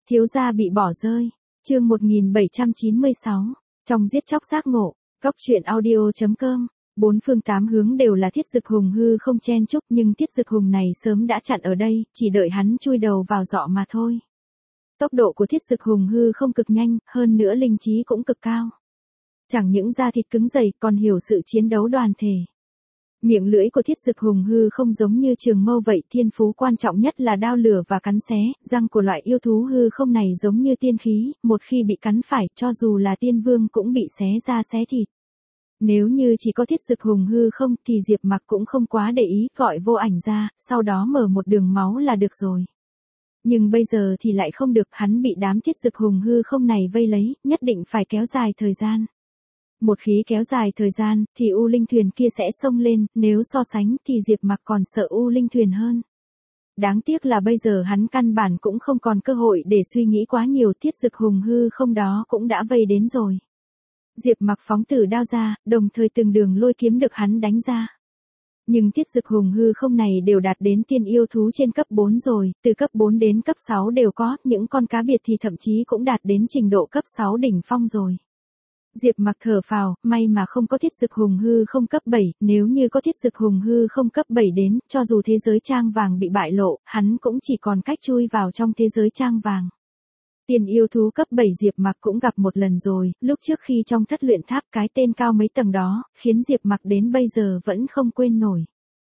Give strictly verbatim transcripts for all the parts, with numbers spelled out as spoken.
Thiếu gia bị bỏ rơi. Chương một nghìn bảy trăm chín mươi sáu. Trong giết chóc giác ngộ. Góc truyện audio.com. Bốn phương tám hướng đều là Thiết Dực Hùng hư không chen chúc, nhưng Thiết Dực Hùng này sớm đã chặn ở đây, chỉ đợi hắn chui đầu vào giọ mà thôi. Tốc độ của Thiết Dực Hùng hư không cực nhanh, hơn nữa linh trí cũng cực cao. Chẳng những da thịt cứng dày, còn hiểu sự chiến đấu đoàn thể. Miệng lưỡi của Thiết Dực Hùng hư không giống như trường mâu vậy, thiên phú quan trọng nhất là đao lửa và cắn xé, răng của loại yêu thú hư không này giống như tiên khí, một khi bị cắn phải, cho dù là tiên vương cũng bị xé da xé thịt. Nếu như chỉ có Thiết Dực Hùng hư không thì Diệp Mặc cũng không quá để ý, gọi vô ảnh ra, sau đó mở một đường máu là được rồi. Nhưng bây giờ thì lại không được, hắn bị đám Thiết Dực Hùng hư không này vây lấy, nhất định phải kéo dài thời gian. Một khi kéo dài thời gian, thì U Linh Thuyền kia sẽ xông lên, nếu so sánh thì Diệp Mặc còn sợ U Linh Thuyền hơn. Đáng tiếc là bây giờ hắn căn bản cũng không còn cơ hội để suy nghĩ quá nhiều, Thiết Dực Hùng hư không đó cũng đã vây đến rồi. Diệp Mặc phóng tử đao ra, đồng thời từng đường lôi kiếm được hắn đánh ra. Nhưng Thiết Dực Hùng hư không này đều đạt đến tiên yêu thú trên cấp bốn rồi, từ cấp bốn đến cấp sáu đều có, những con cá biệt thì thậm chí cũng đạt đến trình độ cấp sáu đỉnh phong rồi. Diệp Mặc thở phào, may mà không có Thiết Dực Hùng hư không cấp bảy, nếu như có Thiết Dực Hùng hư không cấp bảy đến, cho dù thế giới trang vàng bị bại lộ, hắn cũng chỉ còn cách chui vào trong thế giới trang vàng. Tiền yêu thú cấp bảy Diệp Mặc cũng gặp một lần rồi, lúc trước khi trong thất luyện tháp, cái tên cao mấy tầng đó, khiến Diệp Mặc đến bây giờ vẫn không quên nổi.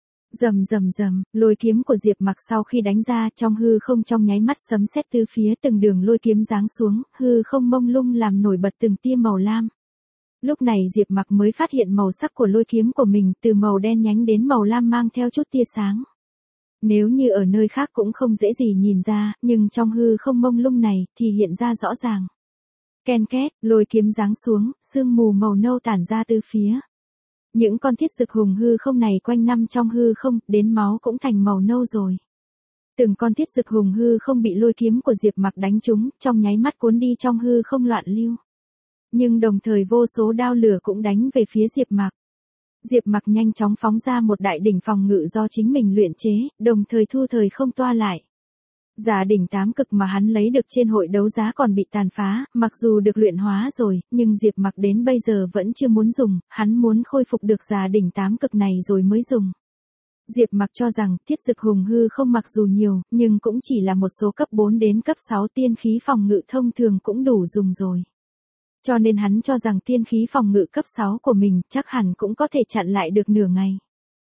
Rầm rầm rầm, lôi kiếm của Diệp Mặc sau khi đánh ra, trong hư không trong nháy mắt sấm sét tứ phía, từng đường lôi kiếm giáng xuống, hư không mông lung làm nổi bật từng tia màu lam. Lúc này Diệp Mặc mới phát hiện màu sắc của lôi kiếm của mình, từ màu đen nhánh đến màu lam mang theo chút tia sáng. Nếu như ở nơi khác cũng không dễ gì nhìn ra, nhưng trong hư không mông lung này thì hiện ra rõ ràng. Ken két, lôi kiếm giáng xuống, sương mù màu nâu tản ra từ phía. Những con Thiết Dực Hùng hư không này quanh năm trong hư không, đến máu cũng thành màu nâu rồi. Từng con Thiết Dực Hùng hư không bị lôi kiếm của Diệp Mặc đánh trúng, trong nháy mắt cuốn đi trong hư không loạn lưu. Nhưng đồng thời vô số đao lửa cũng đánh về phía Diệp Mặc. Diệp Mặc nhanh chóng phóng ra một đại đỉnh phòng ngự do chính mình luyện chế, đồng thời thu thời không toa lại. Giả đỉnh tám cực mà hắn lấy được trên hội đấu giá còn bị tàn phá, mặc dù được luyện hóa rồi, nhưng Diệp Mặc đến bây giờ vẫn chưa muốn dùng, hắn muốn khôi phục được giả đỉnh tám cực này rồi mới dùng. Diệp Mặc cho rằng Thiết Dực Hùng hư không mặc dù nhiều, nhưng cũng chỉ là một số cấp bốn đến cấp sáu tiên khí phòng ngự thông thường cũng đủ dùng rồi. Cho nên hắn cho rằng tiên khí phòng ngự cấp sáu của mình chắc hẳn cũng có thể chặn lại được nửa ngày.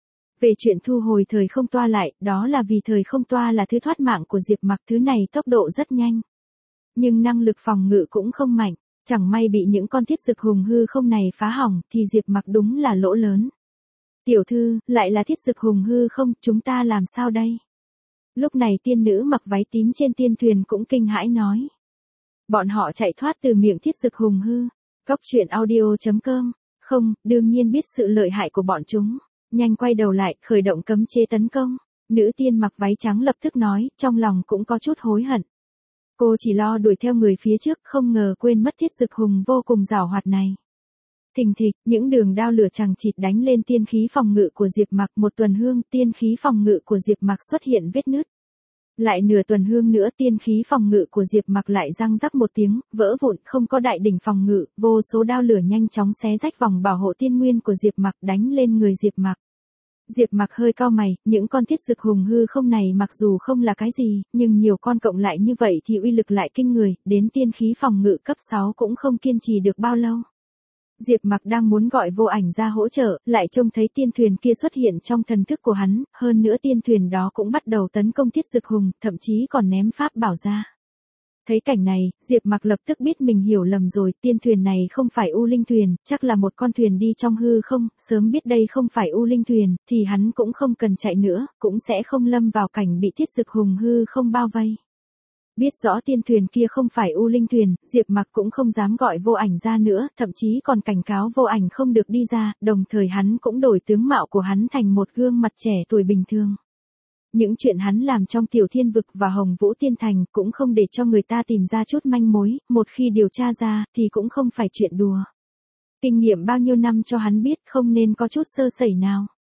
Về chuyện thu hồi thời không toa lại, đó là vì thời không toa là thứ thoát mạng của Diệp Mặc, thứ này tốc độ rất nhanh. Nhưng năng lực phòng ngự cũng không mạnh, chẳng may bị những con Thiết Dực Hùng hư không này phá hỏng thì Diệp Mặc đúng là lỗ lớn. Tiểu thư, lại là Thiết Dực Hùng hư không, chúng ta làm sao đây? Lúc này tiên nữ mặc váy tím trên tiên thuyền cũng kinh hãi nói. Bọn họ chạy thoát từ miệng Thiết Dực Hùng hư. Góc truyện audio.com. Không, đương nhiên biết sự lợi hại của bọn chúng. Nhanh quay đầu lại, khởi động cấm chế tấn công. Nữ tiên mặc váy trắng lập tức nói, trong lòng cũng có chút hối hận. Cô chỉ lo đuổi theo người phía trước, không ngờ quên mất Thiết Dực Hùng vô cùng giàu hoạt này. Thình thịch, những đường đao lửa chằng chịt đánh lên tiên khí phòng ngự của Diệp Mặc, một tuần hương, tiên khí phòng ngự của Diệp Mặc xuất hiện vết nứt. Lại nửa tuần hương nữa, tiên khí phòng ngự của Diệp Mặc lại răng rắc một tiếng, vỡ vụn, không có đại đỉnh phòng ngự, vô số đao lửa nhanh chóng xé rách vòng bảo hộ tiên nguyên của Diệp Mặc đánh lên người Diệp Mặc. Diệp Mặc hơi cau mày, những con Thiết Dực Hùng hư không này mặc dù không là cái gì, nhưng nhiều con cộng lại như vậy thì uy lực lại kinh người, đến tiên khí phòng ngự cấp sáu cũng không kiên trì được bao lâu. Diệp Mặc đang muốn gọi vô ảnh ra hỗ trợ, lại trông thấy tiên thuyền kia xuất hiện trong thần thức của hắn, hơn nữa tiên thuyền đó cũng bắt đầu tấn công Thiết Dực Hùng, thậm chí còn ném pháp bảo ra. Thấy cảnh này, Diệp Mặc lập tức biết mình hiểu lầm rồi, tiên thuyền này không phải U Linh Thuyền, chắc là một con thuyền đi trong hư không, sớm biết đây không phải U Linh Thuyền, thì hắn cũng không cần chạy nữa, cũng sẽ không lâm vào cảnh bị Thiết Dực Hùng hư không bao vây. Biết rõ tiên thuyền kia không phải U Linh Thuyền, Diệp Mặc cũng không dám gọi vô ảnh ra nữa, thậm chí còn cảnh cáo vô ảnh không được đi ra, đồng thời hắn cũng đổi tướng mạo của hắn thành một gương mặt trẻ tuổi bình thường. Những chuyện hắn làm trong Tiểu Thiên Vực và Hồng Vũ Tiên Thành cũng không để cho người ta tìm ra chút manh mối, một khi điều tra ra thì cũng không phải chuyện đùa. Kinh nghiệm bao nhiêu năm cho hắn biết không nên có chút sơ sẩy nào.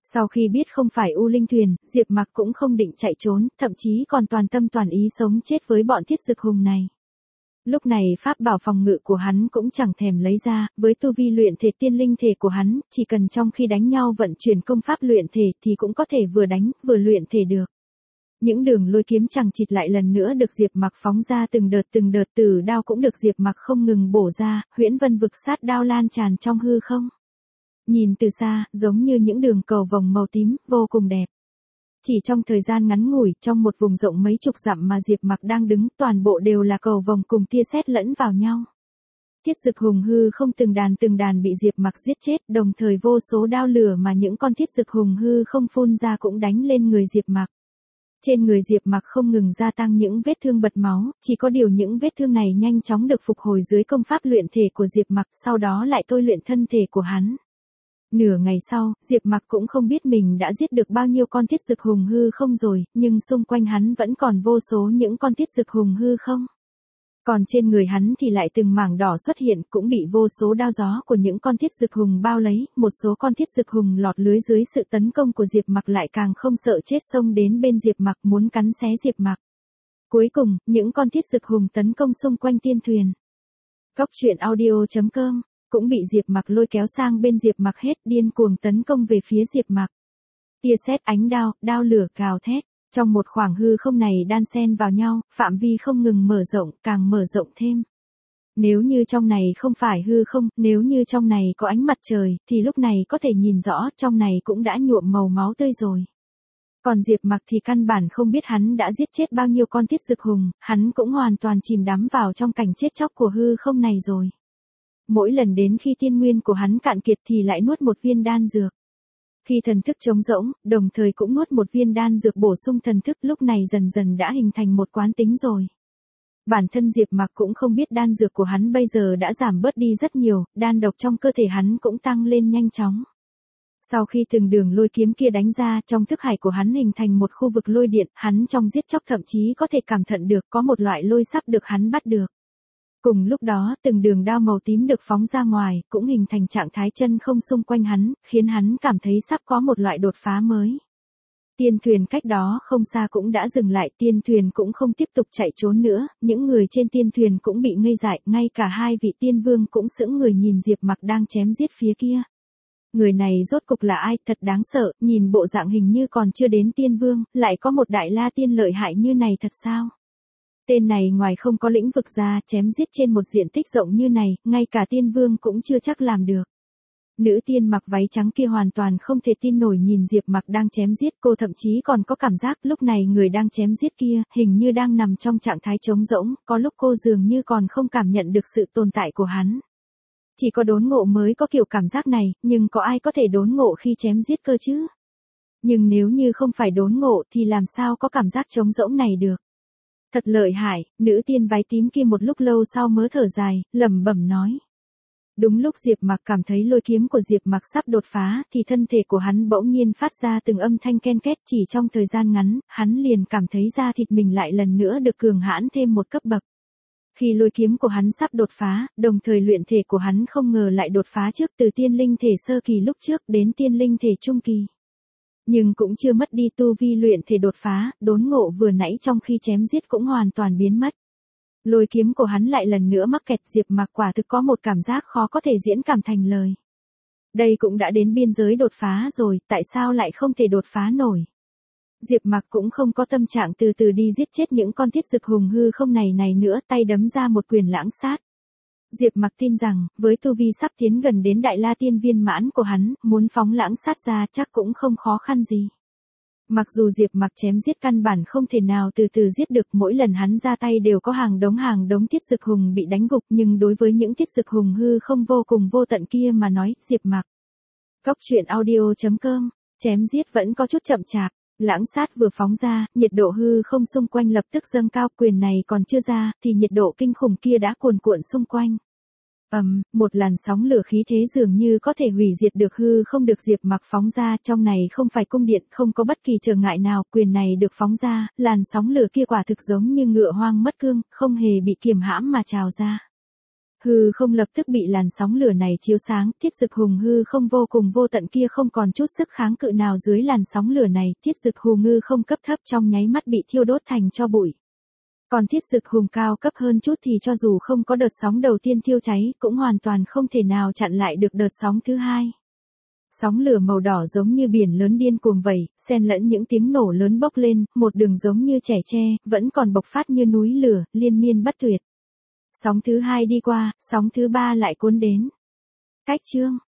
Sau khi biết không phải U Linh Thuyền, Diệp Mặc cũng không định chạy trốn, thậm chí còn toàn tâm toàn ý sống chết với bọn Thiết Dực Hùng này. Lúc này pháp bảo phòng ngự của hắn cũng chẳng thèm lấy ra, với tu vi luyện thể tiên linh thể của hắn, chỉ cần trong khi đánh nhau vận chuyển công pháp luyện thể thì cũng có thể vừa đánh, vừa luyện thể được. Những đường lôi kiếm chẳng chịt lại lần nữa được Diệp Mặc phóng ra từng đợt từng đợt, tử đao cũng được Diệp Mặc không ngừng bổ ra, huyễn vân vực sát đao lan tràn trong hư không. Nhìn từ xa, giống như những đường cầu vồng màu tím, vô cùng đẹp. Chỉ trong thời gian ngắn ngủi, trong một vùng rộng mấy chục dặm mà Diệp Mặc đang đứng, toàn bộ đều là cầu vồng cùng tia sét lẫn vào nhau. Thiết Dực Hùng hư không từng đàn từng đàn bị Diệp Mặc giết chết, đồng thời vô số đao lửa mà những con Thiết Dực Hùng hư không phun ra cũng đánh lên người Diệp Mặc. Trên người Diệp Mặc không ngừng gia tăng những vết thương bật máu, chỉ có điều những vết thương này nhanh chóng được phục hồi dưới công pháp luyện thể của Diệp Mặc, sau đó lại tôi luyện thân thể của hắn. Nửa ngày sau, Diệp Mặc cũng không biết mình đã giết được bao nhiêu con Thiết Dực Hùng hư không rồi, nhưng xung quanh hắn vẫn còn vô số những con Thiết Dực Hùng hư không. Còn trên người hắn thì lại từng mảng đỏ xuất hiện, cũng bị vô số đao gió của những con Thiết Dực Hùng bao lấy, một số con Thiết Dực Hùng lọt lưới dưới sự tấn công của Diệp Mặc lại càng không sợ chết xông đến bên Diệp Mặc muốn cắn xé Diệp Mặc. Cuối cùng, những con Thiết Dực Hùng tấn công xung quanh tiên thuyền. Góc truyện audio chấm com cũng bị Diệp Mặc lôi kéo sang bên Diệp Mặc hết, điên cuồng tấn công về phía Diệp Mặc. Tia sét, ánh đao, đao lửa gào thét, trong một khoảng hư không này đan xen vào nhau, phạm vi không ngừng mở rộng, càng mở rộng thêm. Nếu như trong này không phải hư không, nếu như trong này có ánh mặt trời, thì lúc này có thể nhìn rõ, trong này cũng đã nhuộm màu máu tươi rồi. Còn Diệp Mặc thì căn bản không biết hắn đã giết chết bao nhiêu con Thiết Dực Hùng, hắn cũng hoàn toàn chìm đắm vào trong cảnh chết chóc của hư không này rồi. Mỗi lần đến khi tiên nguyên của hắn cạn kiệt thì lại nuốt một viên đan dược. Khi thần thức trống rỗng, đồng thời cũng nuốt một viên đan dược bổ sung thần thức, lúc này dần dần đã hình thành một quán tính rồi. Bản thân Diệp Mặc cũng không biết đan dược của hắn bây giờ đã giảm bớt đi rất nhiều, đan độc trong cơ thể hắn cũng tăng lên nhanh chóng. Sau khi từng đường lôi kiếm kia đánh ra, trong thức hải của hắn hình thành một khu vực lôi điện, hắn trong giết chóc thậm chí có thể cảm nhận được có một loại lôi sắp được hắn bắt được. Cùng lúc đó, từng đường đao màu tím được phóng ra ngoài, cũng hình thành trạng thái chân không xung quanh hắn, khiến hắn cảm thấy sắp có một loại đột phá mới. Tiên thuyền cách đó không xa cũng đã dừng lại, tiên thuyền cũng không tiếp tục chạy trốn nữa, những người trên tiên thuyền cũng bị ngây dại, ngay cả hai vị tiên vương cũng sững người nhìn Diệp Mặc đang chém giết phía kia. Người này rốt cục là ai, thật đáng sợ, nhìn bộ dạng hình như còn chưa đến tiên vương, lại có một đại la tiên lợi hại như này thật sao? Tên này ngoài không có lĩnh vực ra, chém giết trên một diện tích rộng như này, ngay cả tiên vương cũng chưa chắc làm được. Nữ tiên mặc váy trắng kia hoàn toàn không thể tin nổi nhìn Diệp Mặc đang chém giết, cô thậm chí còn có cảm giác lúc này người đang chém giết kia, hình như đang nằm trong trạng thái trống rỗng, có lúc cô dường như còn không cảm nhận được sự tồn tại của hắn. Chỉ có đốn ngộ mới có kiểu cảm giác này, nhưng có ai có thể đốn ngộ khi chém giết cơ chứ? Nhưng nếu như không phải đốn ngộ thì làm sao có cảm giác trống rỗng này được? Thật lợi hại, nữ tiên váy tím kia một lúc lâu sau mới thở dài, lẩm bẩm nói. Đúng lúc Diệp Mặc cảm thấy lôi kiếm của Diệp Mặc sắp đột phá, thì thân thể của hắn bỗng nhiên phát ra từng âm thanh ken két, chỉ trong thời gian ngắn, hắn liền cảm thấy da thịt mình lại lần nữa được cường hãn thêm một cấp bậc. Khi lôi kiếm của hắn sắp đột phá, đồng thời luyện thể của hắn không ngờ lại đột phá trước từ tiên linh thể sơ kỳ lúc trước đến tiên linh thể trung kỳ. Nhưng cũng chưa mất đi tu vi luyện thể đột phá, đốn ngộ vừa nãy trong khi chém giết cũng hoàn toàn biến mất. Lôi kiếm của hắn lại lần nữa mắc kẹt, Diệp Mặc quả thực có một cảm giác khó có thể diễn cảm thành lời. Đây cũng đã đến biên giới đột phá rồi, tại sao lại không thể đột phá nổi? Diệp Mặc cũng không có tâm trạng từ từ đi giết chết những con Thiết Dực Hùng hư không này này nữa, tay đấm ra một quyền lãng sát. Diệp Mặc tin rằng, với tu vi sắp tiến gần đến đại la tiên viên mãn của hắn, muốn phóng lãng sát ra chắc cũng không khó khăn gì. Mặc dù Diệp Mặc chém giết căn bản không thể nào từ từ giết được, mỗi lần hắn ra tay đều có hàng đống hàng đống Thiết Dực Hùng bị đánh gục, nhưng đối với những Thiết Dực Hùng hư không vô cùng vô tận kia mà nói, Diệp Mặc. Góc truyện audio chấm com, chém giết vẫn có chút chậm chạp. Lãng sát vừa phóng ra, nhiệt độ hư không xung quanh lập tức dâng cao, quyền này còn chưa ra, thì nhiệt độ kinh khủng kia đã cuồn cuộn xung quanh. Ầm, um, một làn sóng lửa khí thế dường như có thể hủy diệt được hư không được Diệp Mặc phóng ra, trong này không phải cung điện, không có bất kỳ trở ngại nào, quyền này được phóng ra, làn sóng lửa kia quả thực giống như ngựa hoang mất cương, không hề bị kiềm hãm mà trào ra. Hư không lập tức bị làn sóng lửa này chiếu sáng, thiết dực hùng hư không vô cùng vô tận kia không còn chút sức kháng cự nào dưới làn sóng lửa này, thiết dực hùng ngư không cấp thấp trong nháy mắt bị thiêu đốt thành tro bụi. Còn thiết dực hùng cao cấp hơn chút thì cho dù không có đợt sóng đầu tiên thiêu cháy, cũng hoàn toàn không thể nào chặn lại được đợt sóng thứ hai. Sóng lửa màu đỏ giống như biển lớn điên cuồng vẩy, xen lẫn những tiếng nổ lớn bốc lên, một đường giống như trẻ tre, vẫn còn bộc phát như núi lửa, liên miên bất tuyệt. Sóng thứ hai đi qua, sóng thứ ba lại cuốn đến. Cách chương